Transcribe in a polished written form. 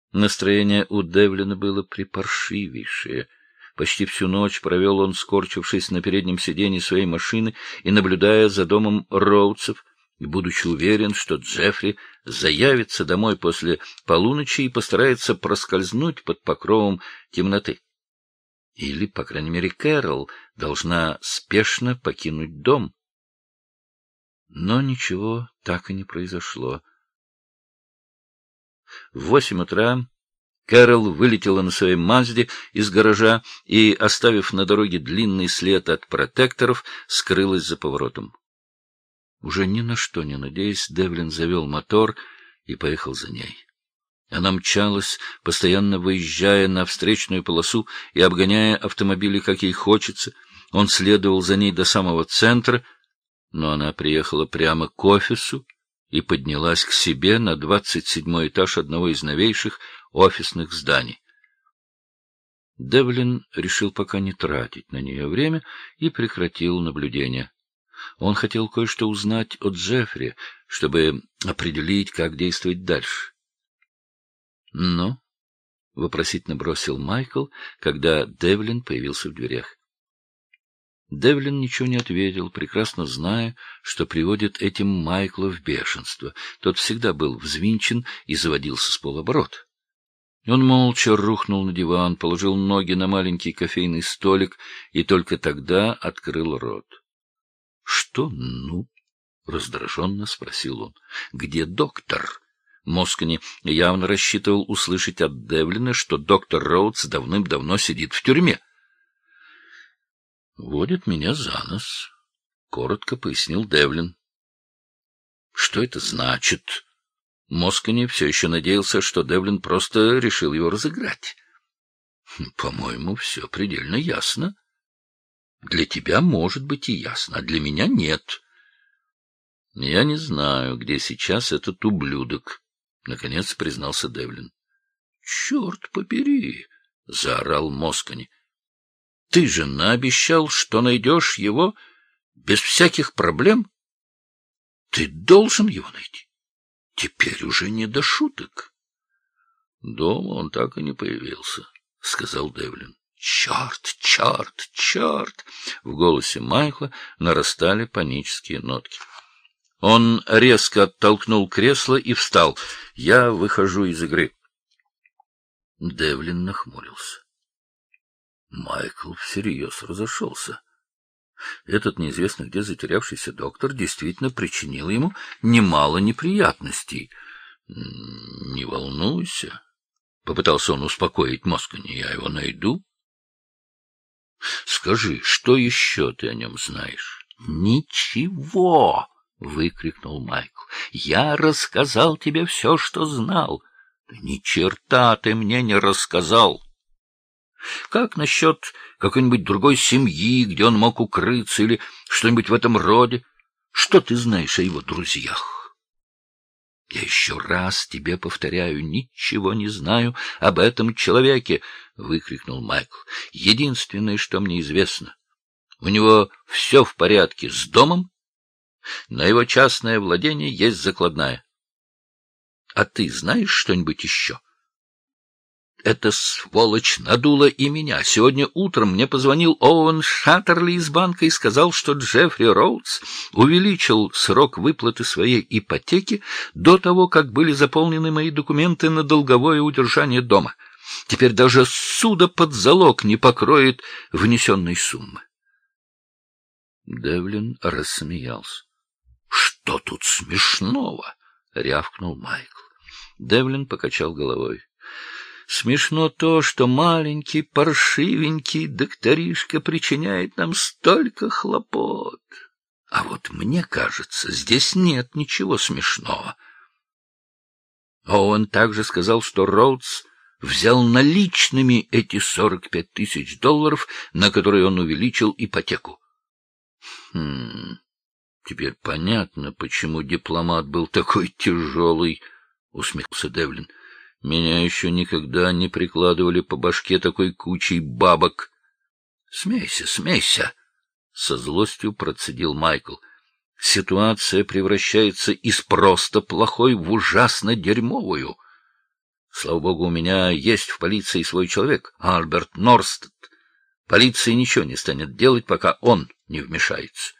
Настроение у Девлина было припаршивейшее. Почти всю ночь провел он, скорчившись на переднем сиденье своей машины и наблюдая за домом Роудсов, будучи уверен, что Джеффри заявится домой после полуночи и постарается проскользнуть под покровом темноты. Или, по крайней мере, Кэрол должна спешно покинуть дом. Но ничего так и не произошло. В 8 утра Кэрол вылетела на своей Мазде из гаража и, оставив на дороге длинный след от протекторов, скрылась за поворотом. Уже ни на что не надеясь, Девлин завел мотор и поехал за ней. Она мчалась, постоянно выезжая на встречную полосу и обгоняя автомобили, как ей хочется. Он следовал за ней до самого центра, но она приехала прямо к офису и поднялась к себе на 27-й этаж одного из новейших офисных зданий. Девлин решил пока не тратить на нее время и прекратил наблюдение. Он хотел кое-что узнать от Джеффри, чтобы определить, как действовать дальше. — Ну? — вопросительно бросил Майкл, когда Девлин появился в дверях. Девлин ничего не ответил, прекрасно зная, что приводит этим Майкла в бешенство. Тот всегда был взвинчен и заводился с полоборота. Он молча рухнул на диван, положил ноги на маленький кофейный столик и только тогда открыл рот. — Что «ну»? — раздраженно спросил он. — Где доктор? Москони явно рассчитывал услышать от Девлина, что доктор Роудс давным-давно сидит в тюрьме. — Водит меня за нос, — коротко пояснил Девлин. — Что это значит? Москони все еще надеялся, что Девлин просто решил его разыграть. — По-моему, все предельно ясно. Для тебя, может быть, и ясно, а для меня нет. — Я не знаю, где сейчас этот ублюдок, — наконец признался Девлин. — Черт побери! — заорал Москони. — Ты же наобещал, что найдешь его без всяких проблем. Ты должен его найти. Теперь уже не до шуток. — Дома он так и не появился, — сказал Девлин. — Черт, черт, черт! В голосе Майкла нарастали панические нотки. Он резко оттолкнул кресло и встал. — Я выхожу из игры. Девлин нахмурился. Майкл всерьез разошелся. Этот неизвестно где затерявшийся доктор действительно причинил ему немало неприятностей. — Не волнуйся, — попытался он успокоить Москони, — я его найду. — Скажи, что еще ты о нем знаешь? — Ничего! — выкрикнул Майкл. — Я рассказал тебе все, что знал. — Да ни черта ты мне не рассказал. Как насчет какой-нибудь другой семьи, где он мог укрыться, или что-нибудь в этом роде? Что ты знаешь о его друзьях? Я еще раз тебе повторяю, ничего не знаю об этом человеке, — выкрикнул Майкл. Единственное, что мне известно, у него все в порядке с домом, на его частное владение есть закладная. А ты знаешь что-нибудь еще? Эта сволочь надула и меня. Сегодня утром мне позвонил Оуэн Шаттерли из банка и сказал, что Джеффри Роудс увеличил срок выплаты своей ипотеки до того, как были заполнены мои документы на долговое удержание дома. Теперь даже суда под залог не покроет внесенной суммы. Девлин рассмеялся. — Что тут смешного? — рявкнул Майкл. Девлин покачал головой. Смешно то, что маленький, паршивенький докторишка причиняет нам столько хлопот. А вот мне кажется, здесь нет ничего смешного. Оуэн также сказал, что Роудс взял наличными эти $45 000, на которые он увеличил ипотеку. Теперь понятно, почему дипломат был такой тяжелый, — усмехнулся Девлин. Меня еще никогда не прикладывали по башке такой кучей бабок. — Смейся, смейся! — со злостью процедил Майкл. — Ситуация превращается из просто плохой в ужасно дерьмовую. Слава богу, у меня есть в полиции свой человек, Альберт Норстед. Полиция ничего не станет делать, пока он не вмешается.